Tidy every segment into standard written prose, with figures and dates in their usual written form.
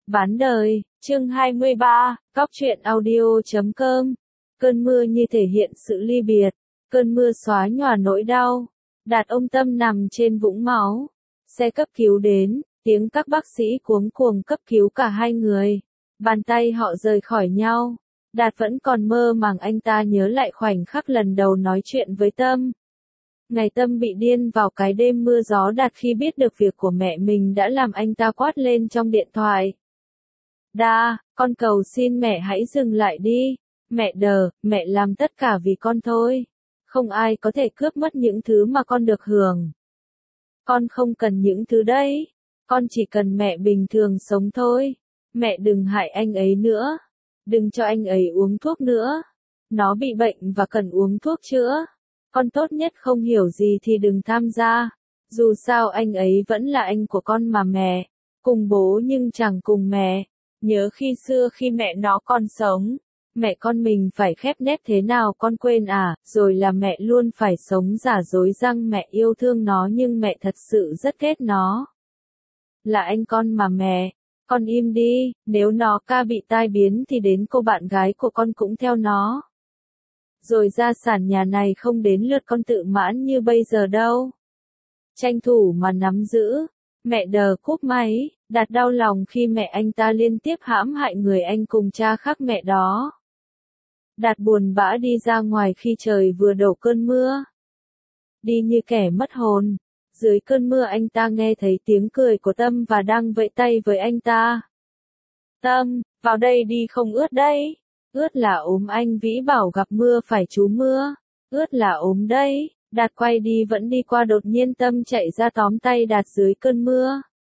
Bán đời, chương 23, Cóc truyện audio.com. Cơn mưa như thể hiện sự ly biệt, cơn mưa xóa nhòa nỗi đau. Đạt ông Tâm nằm trên vũng máu. Xe cấp cứu đến, tiếng các bác sĩ cuống cuồng cấp cứu cả hai người. Bàn tay họ rời khỏi nhau. Đạt vẫn còn mơ màng, anh ta nhớ lại khoảnh khắc lần đầu nói chuyện với Tâm. Ngày Tâm bị điên vào cái đêm mưa gió. Đạt khi biết được việc của mẹ mình đã làm anh ta quát lên trong điện thoại. Con cầu xin mẹ hãy dừng lại đi. Mẹ đờ, mẹ làm tất cả vì con thôi. Không ai có thể cướp mất những thứ mà con được hưởng. Con không cần những thứ đấy. Con chỉ cần mẹ bình thường sống thôi. Mẹ đừng hại anh ấy nữa. Đừng cho anh ấy uống thuốc nữa. Nó bị bệnh và cần uống thuốc chữa. Con tốt nhất không hiểu gì thì đừng tham gia. Dù sao anh ấy vẫn là anh của con mà mẹ. Cùng bố nhưng chẳng cùng mẹ. Nhớ khi xưa khi mẹ nó còn sống, mẹ con mình phải khép nép thế nào con quên à, rồi là mẹ luôn phải sống giả dối rằng mẹ yêu thương nó nhưng mẹ thật sự rất ghét nó. Là anh con mà mẹ, con im đi, nếu nó bị tai biến thì đến cô bạn gái của con cũng theo nó. Rồi gia sản nhà này không đến lượt con tự mãn như bây giờ đâu. Tranh thủ mà nắm giữ. Mẹ đờ cúp máy. Đạt đau lòng khi mẹ anh ta liên tiếp hãm hại người anh cùng cha khác mẹ đó. Đạt buồn bã đi ra ngoài khi trời vừa đổ cơn mưa. Đi như kẻ mất hồn. Dưới cơn mưa anh ta nghe thấy tiếng cười của Tâm và đang vẫy tay với anh ta. Tâm, vào đây đi không ướt đấy. Ướt là ốm, anh Vĩ bảo gặp mưa phải trú mưa. Ướt là ốm đấy. Đạt quay đi vẫn đi qua, đột nhiên Tâm chạy ra tóm tay Đạt dưới cơn mưa.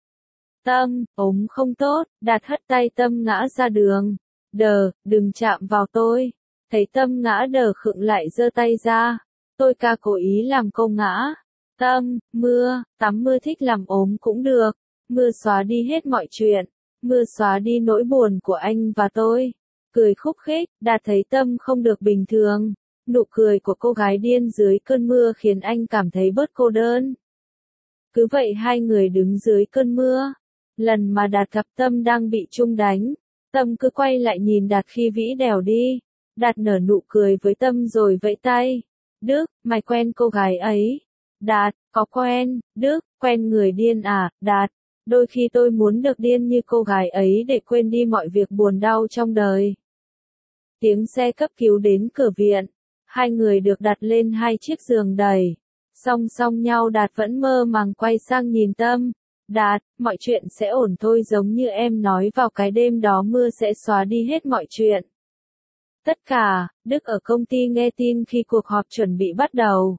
Tâm, ốm không tốt. Đạt hất tay Tâm ngã ra đường. Đừng chạm vào tôi. Thấy Tâm ngã đờ khựng lại giơ tay ra. Tôi cố ý làm cô ngã. Tâm, mưa, tắm mưa thích làm ốm cũng được. Mưa xóa đi hết mọi chuyện. Mưa xóa đi nỗi buồn của anh và tôi. Cười khúc khích, Đạt thấy Tâm không được bình thường. Nụ cười của cô gái điên dưới cơn mưa khiến anh cảm thấy bớt cô đơn. Cứ vậy hai người đứng dưới cơn mưa. Lần mà Đạt gặp Tâm đang bị Trung đánh, Tâm cứ quay lại nhìn Đạt khi Vĩ đèo đi. Đạt nở nụ cười với Tâm rồi vẫy tay. Đức, mày quen cô gái ấy. Đạt, có quen. Đức, quen người điên à, Đạt. Đôi khi tôi muốn được điên như cô gái ấy để quên đi mọi việc buồn đau trong đời. Tiếng xe cấp cứu đến cửa viện. Hai người được đặt lên hai chiếc giường đầy. Song song nhau. Đạt vẫn mơ màng quay sang nhìn Tâm. Đạt, mọi chuyện sẽ ổn thôi, giống như em nói vào cái đêm đó, mưa sẽ xóa đi hết mọi chuyện. Tất cả. Đức ở công ty nghe tin khi cuộc họp chuẩn bị bắt đầu.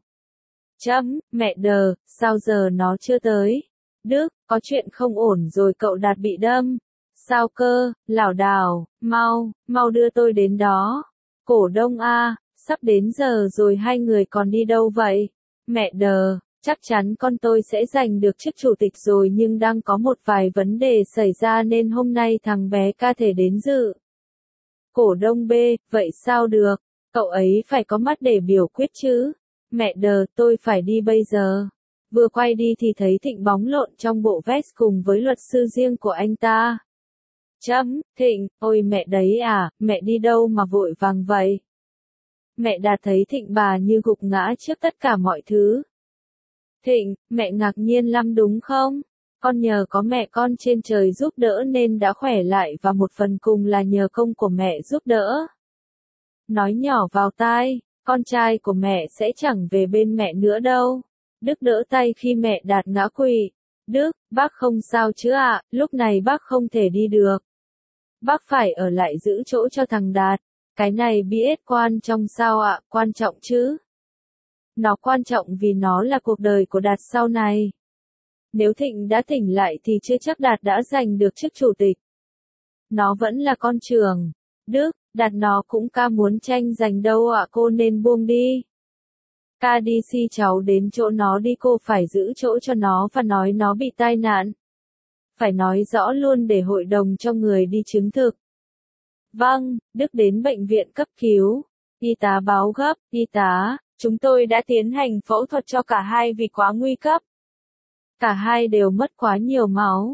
Mẹ đờ, sao giờ nó chưa tới? Đức, có chuyện không ổn rồi, cậu Đạt bị đâm. Sao cơ, lảo đảo, mau đưa tôi đến đó. Cổ đông a, sắp đến giờ rồi, hai người còn đi đâu vậy? Mẹ đờ, chắc chắn con tôi sẽ giành được chức chủ tịch rồi, nhưng đang có một vài vấn đề xảy ra nên hôm nay thằng bé thể đến dự. Cổ đông B, vậy sao được? Cậu ấy phải có mắt để biểu quyết chứ. Mẹ đờ, tôi phải đi bây giờ. Vừa quay đi thì thấy Thịnh bóng lộn trong bộ vest cùng với luật sư riêng của anh ta. Thịnh, ôi mẹ đấy à, mẹ đi đâu mà vội vàng vậy? Mẹ Đạt thấy Thịnh bà như gục ngã trước tất cả mọi thứ. Thịnh, mẹ ngạc nhiên lắm đúng không? Con nhờ có mẹ con trên trời giúp đỡ nên đã khỏe lại, và một phần cùng là nhờ công của mẹ giúp đỡ. Nói nhỏ vào tai, con trai của mẹ sẽ chẳng về bên mẹ nữa đâu. Đức đỡ tay khi mẹ Đạt ngã quỵ. Đức, bác không sao chứ ạ, lúc này bác không thể đi được. Bác phải ở lại giữ chỗ cho thằng Đạt. Cái này biết quan trọng sao ạ? Quan trọng chứ. Nó quan trọng vì nó là cuộc đời của Đạt sau này. Nếu Thịnh đã tỉnh lại thì chưa chắc Đạt đã giành được chức chủ tịch. Nó vẫn là con trưởng. Đức, Đạt nó cũng muốn tranh giành đâu ạ, cô nên buông đi. Đi si cháu đến chỗ nó đi, cô phải giữ chỗ cho nó và nói nó bị tai nạn. Phải nói rõ luôn để hội đồng cho người đi chứng thực. Vâng, Đức đến bệnh viện cấp cứu. Y tá báo gấp, y tá, chúng tôi đã tiến hành phẫu thuật cho cả hai vì quá nguy cấp. Cả hai đều mất quá nhiều máu.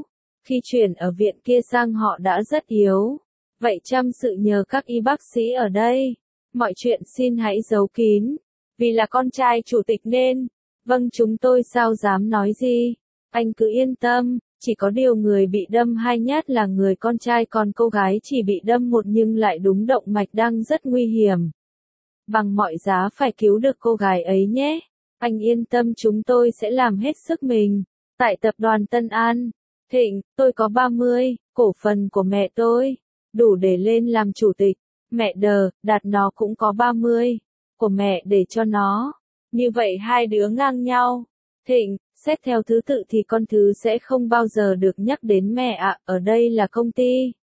Khi chuyển ở viện kia sang họ đã rất yếu. Vậy chăm sự nhờ các y bác sĩ ở đây. Mọi chuyện xin hãy giấu kín. Vì là con trai chủ tịch nên. Vâng, chúng tôi sao dám nói gì. Anh cứ yên tâm. Chỉ có điều người bị đâm 2 nhát là người con trai, còn cô gái chỉ bị đâm 1 nhưng lại đúng động mạch đang rất nguy hiểm. Bằng mọi giá phải cứu được cô gái ấy nhé. Anh yên tâm, chúng tôi sẽ làm hết sức mình. Tại tập đoàn Tân An, Thịnh, tôi có 30 cổ phần của mẹ tôi, đủ để lên làm chủ tịch. Mẹ Đạt nó cũng có 30 của mẹ để cho nó. Như vậy hai đứa ngang nhau. Thịnh, xét theo thứ tự thì con Thứ sẽ không bao giờ được nhắc đến mẹ ạ, ở đây là công ty.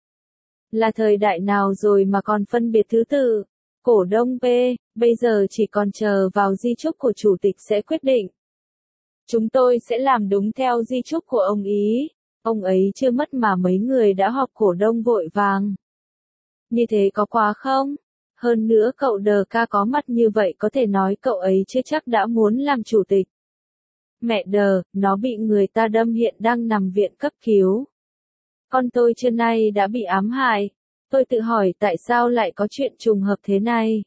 Là thời đại nào rồi mà còn phân biệt thứ tự? Cổ đông P, bây giờ chỉ còn chờ vào di chúc của chủ tịch sẽ quyết định. Chúng tôi sẽ làm đúng theo di chúc của ông ý. Ông ấy chưa mất mà mấy người đã họp cổ đông vội vàng. Như thế có quá không? Hơn nữa cậu ca có mặt như vậy có thể nói cậu ấy chưa chắc đã muốn làm chủ tịch. Mẹ nó bị người ta đâm hiện đang nằm viện cấp cứu. Con tôi trưa nay đã bị ám hại. Tôi tự hỏi tại sao lại có chuyện trùng hợp thế này.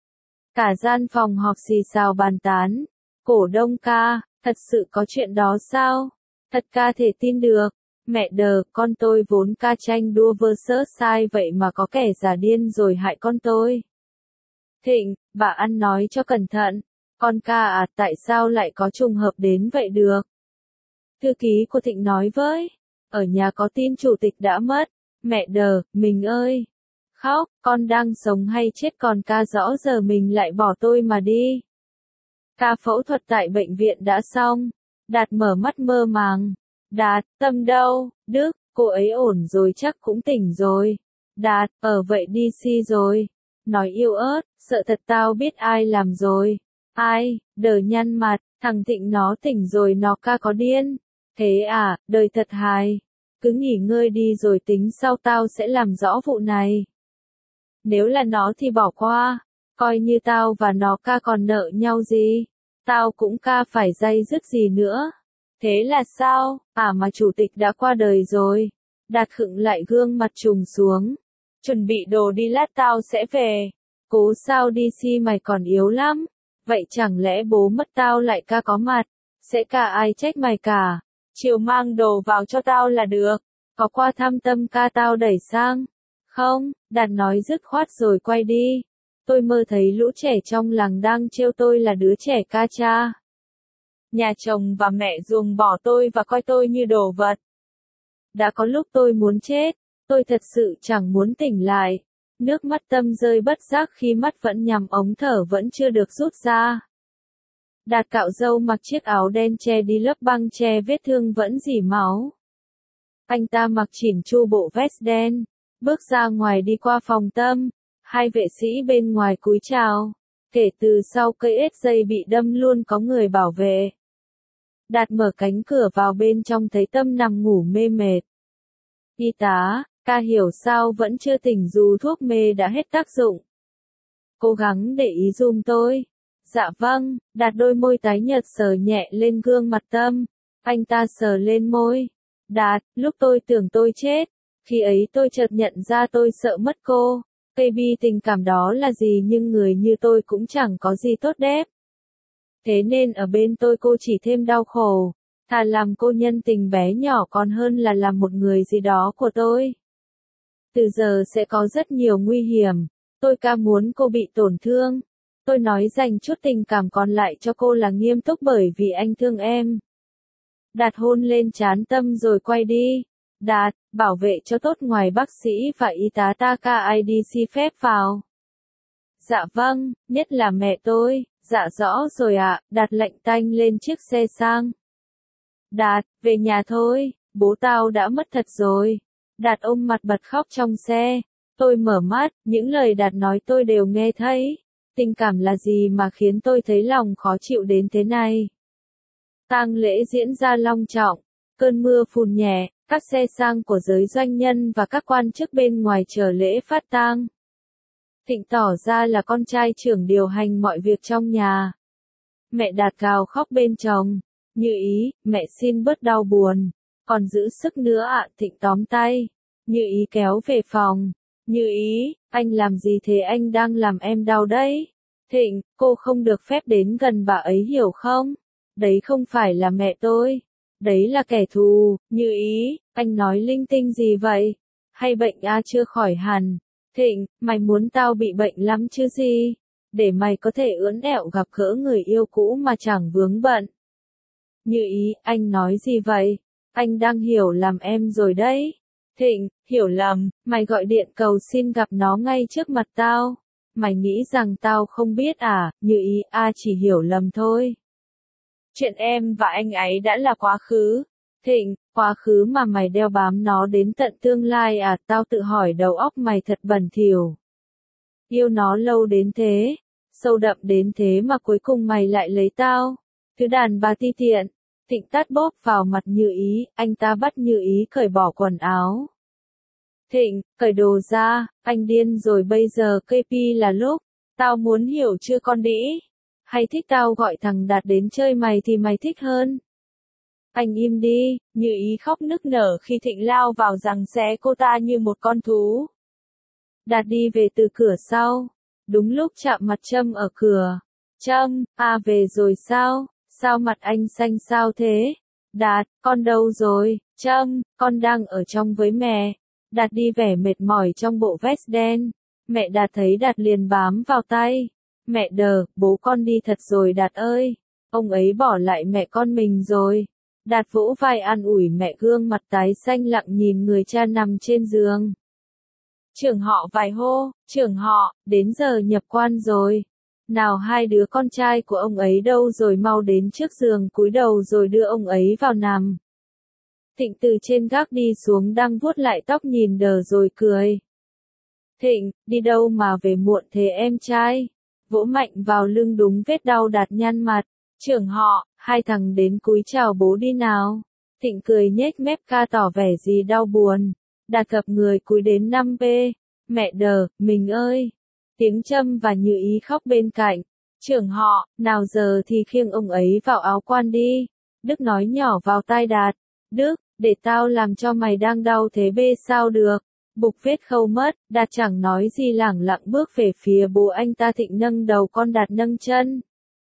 Cả gian phòng họp xì xào bàn tán. Cổ đông ca, thật sự có chuyện đó sao? Thật ca thể tin được. Mẹ con tôi vốn ca tranh đua versus sai vậy mà có kẻ giả điên rồi hại con tôi. Thịnh, bà ăn nói cho cẩn thận. Con ca à, tại sao lại có trùng hợp đến vậy được? Thư ký của Thịnh nói với. Ở nhà có tin chủ tịch đã mất. Mẹ mình ơi. Khóc, con đang sống hay chết, còn ca rõ giờ mình lại bỏ tôi mà đi. Ca phẫu thuật tại bệnh viện đã xong. Đạt mở mắt mơ màng. Đạt, Tâm đâu? Đức, cô ấy ổn rồi, chắc cũng tỉnh rồi. Đạt, vậy đi si rồi. Nói yêu ớt, sợ thật tao biết ai làm rồi. Ai? Nhăn mặt, thằng Thịnh nó tỉnh rồi, nó ca có điên. Thế à, đời thật hài. Cứ nghỉ ngơi đi rồi tính sau, tao sẽ làm rõ vụ này. Nếu là nó thì bỏ qua. Coi như tao và nó ca còn nợ nhau gì. Tao cũng ca phải day dứt gì nữa. Thế là sao? À mà chủ tịch đã qua đời rồi. Đạt khựng lại, gương mặt trùng xuống. Chuẩn bị đồ đi, lát tao sẽ về. Cố sao đi si, mày còn yếu lắm. Vậy chẳng lẽ bố mất tao lại ca có mặt? Sẽ cả ai trách mày cả. Chiều mang đồ vào cho tao là được. Có qua thăm Tâm ca tao đẩy sang. Không, Đạt nói dứt khoát rồi quay đi. Tôi mơ thấy lũ trẻ trong làng đang trêu tôi là đứa trẻ ca cha. Nhà chồng và mẹ ruồng bỏ tôi và coi tôi như đồ vật. Đã có lúc tôi muốn chết, tôi thật sự chẳng muốn tỉnh lại. Nước mắt Tâm rơi bất giác khi mắt vẫn nhắm, ống thở vẫn chưa được rút ra. Đạt cạo râu, mặc chiếc áo đen che đi lớp băng che vết thương vẫn rỉ máu. Anh ta mặc chỉn chu bộ vest đen, bước ra ngoài đi qua phòng Tâm. Hai vệ sĩ bên ngoài cúi chào. Kể từ sau cây ếch dây bị đâm luôn có người bảo vệ. Đạt mở cánh cửa vào bên trong thấy Tâm nằm ngủ mê mệt. Y tá, ca hiểu sao vẫn chưa tỉnh dù thuốc mê đã hết tác dụng. Cố gắng để ý giùm tôi. Dạ vâng, Đạt đôi môi tái nhợt sờ nhẹ lên gương mặt Tâm. Anh ta sờ lên môi. Đạt, lúc tôi tưởng tôi chết. Khi ấy tôi chợt nhận ra tôi sợ mất cô. KB tình cảm đó là gì, nhưng người như tôi cũng chẳng có gì tốt đẹp. Thế nên ở bên tôi cô chỉ thêm đau khổ. Thà làm cô nhân tình bé nhỏ còn hơn là làm một người gì đó của tôi. Từ giờ sẽ có rất nhiều nguy hiểm. Tôi ca muốn cô bị tổn thương. Tôi nói dành chút tình cảm còn lại cho cô là nghiêm túc bởi vì anh thương em. Đạt hôn lên trán Tâm rồi quay đi. Đạt, bảo vệ cho tốt, ngoài bác sĩ và y tá ta ca ID xin phép vào. Dạ vâng, nhất là mẹ tôi. Dạ rõ rồi ạ. Đạt lệnh tanh lên chiếc xe sang. Đạt, về nhà thôi, bố tao đã mất thật rồi. Đạt ôm mặt bật khóc trong xe. Tôi mở mắt, những lời Đạt nói tôi đều nghe thấy. Tình cảm là gì mà khiến tôi thấy lòng khó chịu đến thế này? Tang lễ diễn ra long trọng, cơn mưa phùn nhẹ, các xe sang của giới doanh nhân và các quan chức bên ngoài chờ lễ phát tang. Thịnh tỏ ra là con trai trưởng điều hành mọi việc trong nhà. Mẹ Đạt gào khóc bên chồng. Như ý, mẹ xin bớt đau buồn. Còn giữ sức nữa ạ. Thịnh tóm tay Như Ý kéo về phòng. Như Ý, anh làm gì thế, anh đang làm em đau đấy. Thịnh, cô không được phép đến gần bà ấy hiểu không? Đấy không phải là mẹ tôi. Đấy là kẻ thù. Như Ý, anh nói linh tinh gì vậy? Hay bệnh chưa khỏi hẳn? Thịnh, mày muốn tao bị bệnh lắm chứ gì? Để mày có thể ưỡn ẹo gặp gỡ người yêu cũ mà chẳng vướng bận. Như Ý, anh nói gì vậy? Anh đang hiểu lầm em rồi đấy. Thịnh, hiểu lầm, mày gọi điện cầu xin gặp nó ngay trước mặt tao. Mày nghĩ rằng tao không biết à? Như Ý, chỉ hiểu lầm thôi. Chuyện em và anh ấy đã là quá khứ. Thịnh, quá khứ mà mày đeo bám nó đến tận tương lai à? Tao tự hỏi đầu óc mày thật bẩn thỉu. Yêu nó lâu đến thế, sâu đậm đến thế mà cuối cùng mày lại lấy tao. Thứ đàn bà ti tiện. Thịnh tát bóp vào mặt Như Ý, anh ta bắt Như Ý cởi bỏ quần áo. Thịnh, cởi đồ ra, anh điên rồi, bây giờ KP là lúc. Tao muốn hiểu chưa con đĩ? Hay thích tao gọi thằng Đạt đến chơi mày thì mày thích hơn? Anh im đi. Như Ý khóc nức nở khi Thịnh lao vào giằng xé cô ta như một con thú. Đạt đi về từ cửa sau. Đúng lúc chạm mặt Trâm ở cửa. Trâm, về rồi sao? Sao mặt anh xanh sao thế? Đạt, con đâu rồi? Trâm, con đang ở trong với mẹ. Đạt đi vẻ mệt mỏi trong bộ vest đen. Mẹ Đạt thấy Đạt liền bám vào tay. Mẹ đờ, bố con đi thật rồi Đạt ơi. Ông ấy bỏ lại mẹ con mình rồi. Đạt vỗ vai an ủi mẹ, gương mặt tái xanh lặng nhìn người cha nằm trên giường. Trưởng họ vài hô, trưởng họ, đến giờ nhập quan rồi. Nào hai đứa con trai của ông ấy đâu rồi, mau đến trước giường cúi đầu rồi đưa ông ấy vào nằm. Thịnh từ trên gác đi xuống đang vuốt lại tóc nhìn đờ rồi cười. Thịnh, đi đâu mà về muộn thế em trai? Vỗ mạnh vào lưng đúng vết đau. Đạt nhăn mặt. Trưởng họ, hai thằng đến cúi chào bố đi nào. Thịnh cười nhếch mép ca tỏ vẻ gì đau buồn. Đạt gập người cúi đến 5p. Mẹ đờ, mình ơi. Tiếng Trâm và Như Ý khóc bên cạnh. Trưởng họ, nào giờ thì khiêng ông ấy vào áo quan đi. Đức nói nhỏ vào tai Đạt. Đức, để tao làm cho mày đang đau thế bê sao được. Bục vết khâu mất. Đạt chẳng nói gì, lẳng lặng bước về phía bố anh ta. Thịnh nâng đầu con, Đạt nâng chân.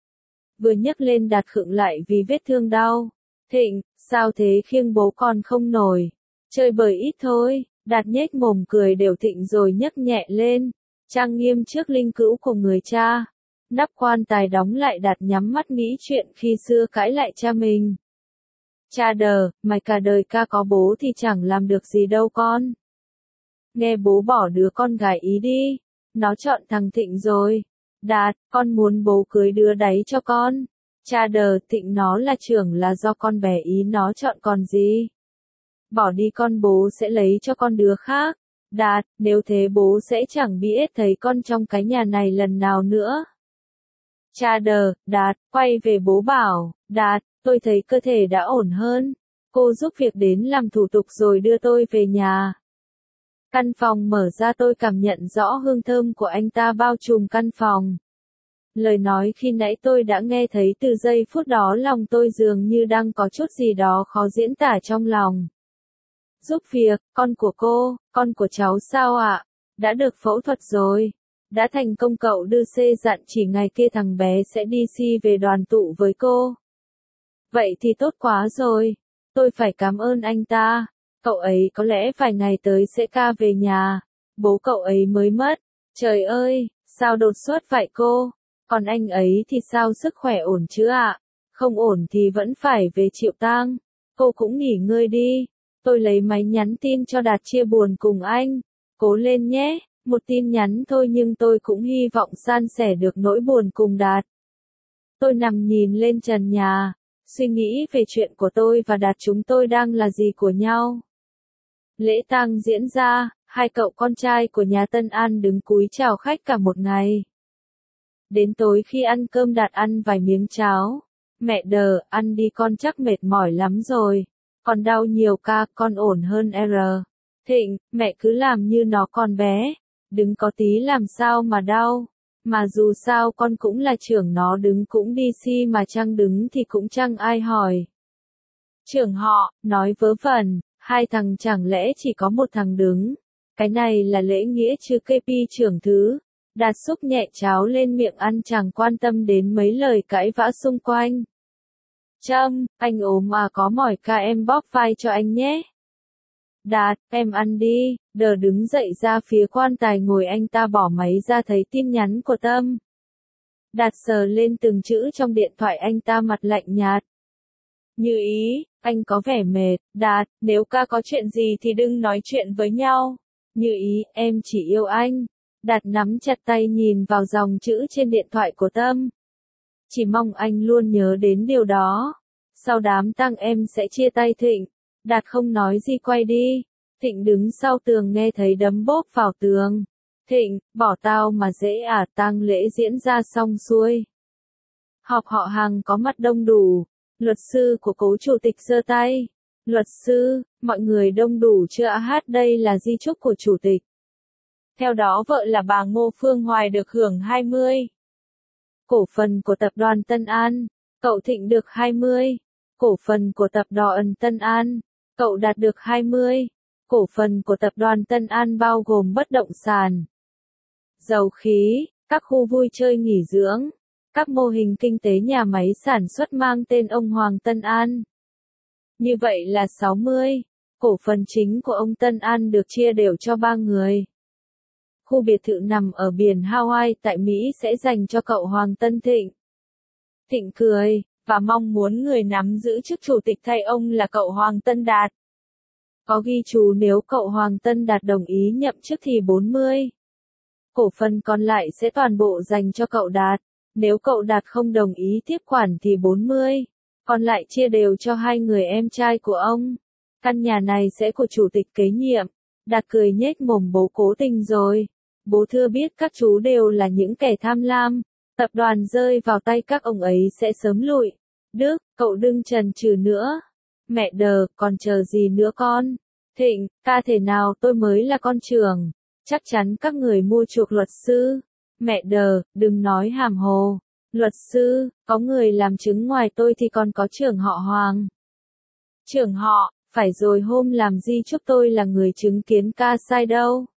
Vừa nhấc lên Đạt khựng lại vì vết thương đau. Thịnh, sao thế, khiêng bố còn không nổi. Chơi bời ít thôi. Đạt nhếch mồm cười đều. Thịnh rồi nhấc nhẹ lên. Trang nghiêm trước linh cữu của người cha. Nắp quan tài đóng lại. Đạt nhắm mắt nghĩ chuyện khi xưa cãi lại cha mình. Cha đờ, mày cả đời ca có bố thì chẳng làm được gì đâu con. Nghe bố bỏ đứa con gái ý đi. Nó chọn thằng Thịnh rồi. Đạt, con muốn bố cưới đứa đấy cho con. Cha đờ, Thịnh nó là trưởng là do con bé ý nó chọn còn gì. Bỏ đi con, bố sẽ lấy cho con đứa khác. Đạt, nếu thế bố sẽ chẳng biết thấy con trong cái nhà này lần nào nữa. Cha đờ, Đạt, quay về bố bảo. Đạt, tôi thấy cơ thể đã ổn hơn. Cô giúp việc đến làm thủ tục rồi đưa tôi về nhà. Căn phòng mở ra, tôi cảm nhận rõ hương thơm của anh ta bao trùm căn phòng. Lời nói khi nãy tôi đã nghe thấy, từ giây phút đó lòng tôi dường như đang có chút gì đó khó diễn tả trong lòng. Giúp việc, con của cô, con của cháu sao ạ? Đã được phẫu thuật rồi. Đã thành công. Cậu đưa C dặn chỉ ngày kia thằng bé sẽ đi về đoàn tụ với cô. Vậy thì tốt quá rồi. Tôi phải cảm ơn anh ta. Cậu ấy có lẽ vài ngày tới sẽ về nhà. Bố cậu ấy mới mất. Trời ơi, sao đột xuất vậy cô? Còn anh ấy thì sao, sức khỏe ổn chứ ạ? Không ổn thì vẫn phải về chịu tang. Cô cũng nghỉ ngơi đi. Tôi lấy máy nhắn tin cho Đạt chia buồn cùng anh. Cố lên nhé. Một tin nhắn thôi nhưng tôi cũng hy vọng san sẻ được nỗi buồn cùng Đạt. Tôi nằm nhìn lên trần nhà, suy nghĩ về chuyện của tôi và Đạt, chúng tôi đang là gì của nhau. Lễ tang diễn ra, hai cậu con trai của nhà Tân An đứng cúi chào khách cả một ngày. Đến tối khi ăn cơm, Đạt ăn vài miếng cháo. Mẹ đờ, ăn đi con, chắc mệt mỏi lắm rồi. Còn đau nhiều ca, con ổn hơn R. Thịnh, mẹ cứ làm như nó còn bé. Đứng có tí làm sao mà đau. Mà dù sao con cũng là trưởng, nó đứng cũng đi mà chăng đứng thì cũng chẳng ai hỏi. Trưởng họ, nói vớ vẩn, hai thằng chẳng lẽ chỉ có một thằng đứng. Cái này là lễ nghĩa chứ KP trưởng thứ. Đạt xúc nhẹ cháo lên miệng ăn chẳng quan tâm đến mấy lời cãi vã xung quanh. Trâm, anh ốm à, có mỏi ca em bóp vai cho anh nhé. Đạt, em ăn đi. Đờ đứng dậy ra phía quan tài ngồi, anh ta bỏ máy ra thấy tin nhắn của Tâm. Đạt sờ lên từng chữ trong điện thoại, anh ta mặt lạnh nhạt. Như ý, anh có vẻ mệt. Đạt, nếu ca có chuyện gì thì đừng nói chuyện với nhau. Như ý, em chỉ yêu anh. Đạt nắm chặt tay nhìn vào dòng chữ trên điện thoại của Tâm. Chỉ mong anh luôn nhớ đến điều đó. Sau đám tang em sẽ chia tay Thịnh. Đạt không nói gì quay đi. Thịnh đứng sau tường nghe thấy đấm bốp vào tường. Thịnh, bỏ tao mà dễ à, tang lễ diễn ra xong xuôi. Họp họ hàng có mặt đông đủ. Luật sư của cố chủ tịch giơ tay. Luật sư, mọi người đông đủ chưa ạ? Hát đây là di chúc của chủ tịch. Theo đó vợ là bà Ngô Phương Hoài được hưởng 20 cổ phần của tập đoàn Tân An, cậu Thịnh được 20 cổ phần của tập đoàn Tân An, cậu Đạt được 20 cổ phần của tập đoàn Tân An bao gồm bất động sản, dầu khí, các khu vui chơi nghỉ dưỡng, các mô hình kinh tế nhà máy sản xuất mang tên ông Hoàng Tân An. Như vậy là 60 cổ phần chính của ông Tân An được chia đều cho 3 người. Khu biệt thự nằm ở biển Hawaii tại Mỹ sẽ dành cho cậu Hoàng Tân Thịnh. Thịnh cười, và mong muốn người nắm giữ chức chủ tịch thay ông là cậu Hoàng Tân Đạt. Có ghi chú nếu cậu Hoàng Tân Đạt đồng ý nhậm chức thì 40 cổ phần còn lại sẽ toàn bộ dành cho cậu Đạt. Nếu cậu Đạt không đồng ý tiếp quản thì 40 còn lại chia đều cho 2 người em trai của ông. Căn nhà này sẽ của chủ tịch kế nhiệm. Đạt cười nhếch mồm, bố cố tình rồi. Bố thưa biết các chú đều là những kẻ tham lam. Tập đoàn rơi vào tay các ông ấy sẽ sớm lụi. Đức, cậu đừng chần chừ nữa. Mẹ đờ, còn chờ gì nữa con? Thịnh, ca thể nào tôi mới là con trưởng. Chắc chắn các người mua chuộc luật sư. Mẹ đờ, đừng nói hàm hồ. Luật sư, có người làm chứng ngoài tôi thì còn có trưởng họ Hoàng. Trưởng họ, phải rồi, hôm làm di chúc tôi là người chứng kiến ca sai đâu.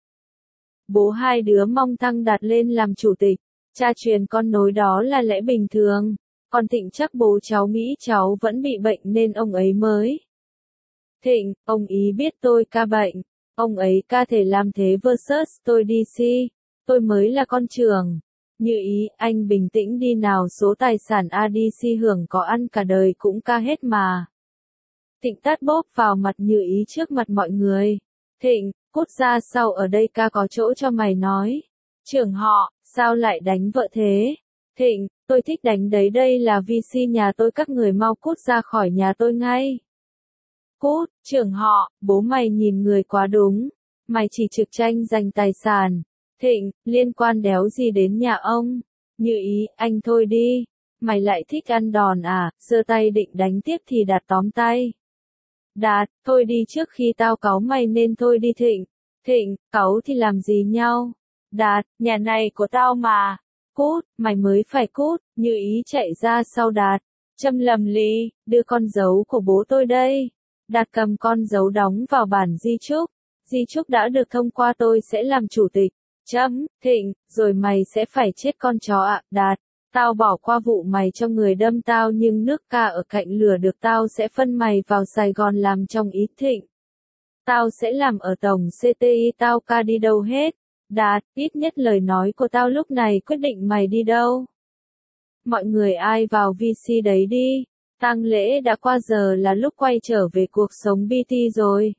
Bố hai đứa mong thăng Đạt lên làm chủ tịch. Cha truyền con nối đó là lẽ bình thường. Còn Thịnh chắc bố cháu nghĩ cháu vẫn bị bệnh nên ông ấy mới. Thịnh, ông ý biết tôi ca bệnh. Ông ấy ca thể làm thế versus tôi DC. Tôi mới là con trưởng. Như ý, anh bình tĩnh đi nào, số tài sản ADC hưởng có ăn cả đời cũng ca hết mà. Thịnh tát bóp vào mặt Như ý trước mặt mọi người. Thịnh, cút ra sau, ở đây ca có chỗ cho mày nói. Trưởng họ, sao lại đánh vợ thế? Thịnh, tôi thích đánh đấy, đây là VC nhà tôi, các người mau cút ra khỏi nhà tôi ngay. Cút, trưởng họ, bố mày nhìn người quá đúng. Mày chỉ trực tranh giành tài sản. Thịnh, liên quan đéo gì đến nhà ông. Như ý, anh thôi đi. Mày lại thích ăn đòn à? Giơ tay định đánh tiếp thì Đạt tóm tay. Đạt, thôi đi trước khi tao cáu mày nên thôi đi Thịnh. Thịnh, cáu thì làm gì nhau? Đạt, nhà này của tao mà. Cút, mày mới phải cút. Như ý chạy ra sau Đạt. Trâm lầm lì, đưa con dấu của bố tôi đây. Đạt cầm con dấu đóng vào bản di chúc. Di chúc đã được thông qua, tôi sẽ làm chủ tịch. Trâm, Thịnh, rồi mày sẽ phải chết con chó ạ. Đạt, tao bỏ qua vụ mày cho người đâm tao nhưng nước ca ở cạnh lửa được, tao sẽ phân mày vào Sài Gòn làm trong ý. Thịnh, tao sẽ làm ở tổng CTI, tao ca đi đâu hết. Đạt, ít nhất lời nói của tao lúc này quyết định mày đi đâu. Mọi người ai vào VC đấy đi. Tang lễ đã qua, giờ là lúc quay trở về cuộc sống BT rồi.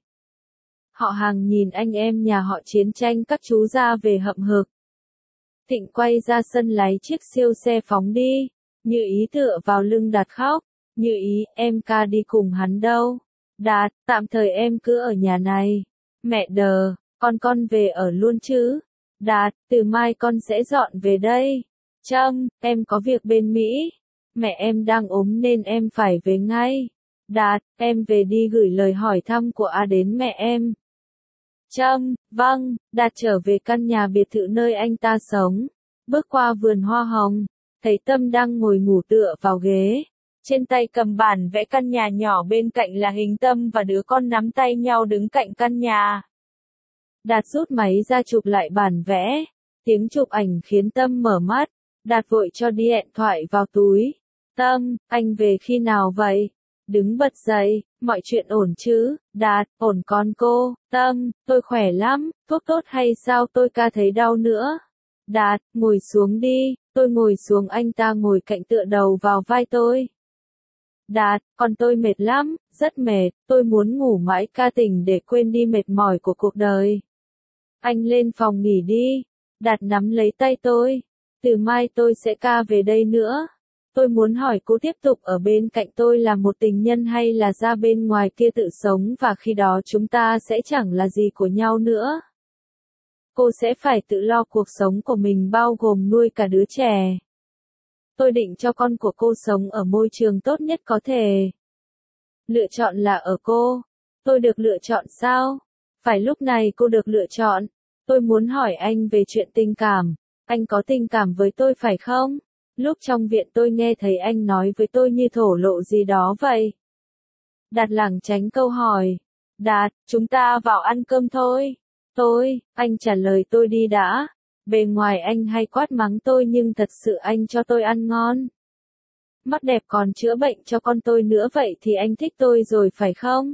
Họ hàng nhìn anh em nhà họ chiến tranh, các chú ra về hậm hực. Thịnh quay ra sân lái chiếc siêu xe phóng đi. Như ý tựa vào lưng Đạt khóc. Như ý, em ca đi cùng hắn đâu. Đạt, tạm thời em cứ ở nhà này. Mẹ đờ, con về ở luôn chứ. Đạt, từ mai con sẽ dọn về đây. Trâm, em có việc bên Mỹ. Mẹ em đang ốm nên em phải về ngay. Đạt, em về đi gửi lời hỏi thăm của A đến mẹ em. Trâm, vâng. Đạt trở về căn nhà biệt thự nơi anh ta sống. Bước qua vườn hoa hồng, thấy Tâm đang ngồi ngủ tựa vào ghế. Trên tay cầm bản vẽ căn nhà nhỏ, bên cạnh là hình tâm và đứa con nắm tay nhau đứng cạnh căn nhà. Đạt rút máy ra chụp lại bản vẽ. Tiếng chụp ảnh khiến Tâm mở mắt. Đạt vội cho điện thoại vào túi. Tâm, anh về khi nào vậy? Đứng bật dậy, mọi chuyện ổn chứ? Đạt, ổn con cô. Tâm, tôi khỏe lắm, thuốc tốt hay sao tôi ca thấy đau nữa? Đạt, ngồi xuống đi. Tôi ngồi xuống, anh ta ngồi cạnh tựa đầu vào vai tôi. Đạt, còn tôi mệt lắm, rất mệt, tôi muốn ngủ mãi ca tỉnh để quên đi mệt mỏi của cuộc đời. Anh lên phòng nghỉ đi. Đạt nắm lấy tay tôi. Từ mai tôi sẽ ca về đây nữa. Tôi muốn hỏi cô tiếp tục ở bên cạnh tôi là một tình nhân hay là ra bên ngoài kia tự sống, và khi đó chúng ta sẽ chẳng là gì của nhau nữa. Cô sẽ phải tự lo cuộc sống của mình, bao gồm nuôi cả đứa trẻ. Tôi định cho con của cô sống ở môi trường tốt nhất có thể. Lựa chọn là ở cô. Tôi được lựa chọn sao? Phải lúc này cô được lựa chọn. Tôi muốn hỏi anh về chuyện tình cảm. Anh có tình cảm với tôi phải không? Lúc trong viện tôi nghe thấy anh nói với tôi như thổ lộ gì đó vậy. Đạt lảng tránh câu hỏi. Đạt, chúng ta vào ăn cơm thôi. Anh trả lời tôi đi đã. Bề ngoài anh hay quát mắng tôi nhưng thật sự anh cho tôi ăn ngon. Mắt đẹp còn chữa bệnh cho con tôi nữa, vậy thì anh thích tôi rồi phải không?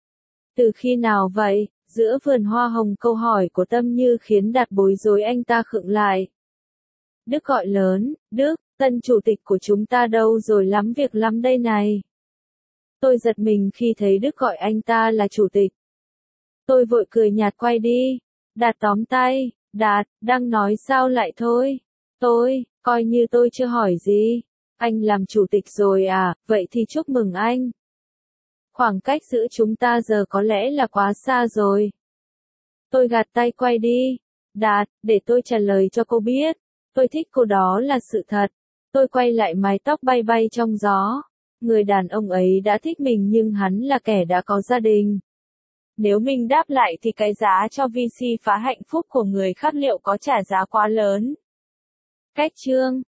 Từ khi nào vậy? Giữa vườn hoa hồng, câu hỏi của Tâm như khiến Đạt bối rối, anh ta khựng lại. Đức gọi lớn, Đức, tân chủ tịch của chúng ta đâu rồi, lắm việc lắm đây này. Tôi giật mình khi thấy Đức gọi anh ta là chủ tịch. Tôi vội cười nhạt quay đi. Đạt tóm tay. Đạt, đang nói sao lại thôi? Coi như tôi chưa hỏi gì. Anh làm chủ tịch rồi à, vậy thì chúc mừng anh. Khoảng cách giữa chúng ta giờ có lẽ là quá xa rồi. Tôi gạt tay quay đi. Đạt, để tôi trả lời cho cô biết. Tôi thích cô, đó là sự thật. Tôi quay lại, mái tóc bay bay trong gió. Người đàn ông ấy đã thích mình nhưng hắn là kẻ đã có gia đình. Nếu mình đáp lại thì cái giá cho VC phá hạnh phúc của người khác liệu có trả giá quá lớn? Cách chương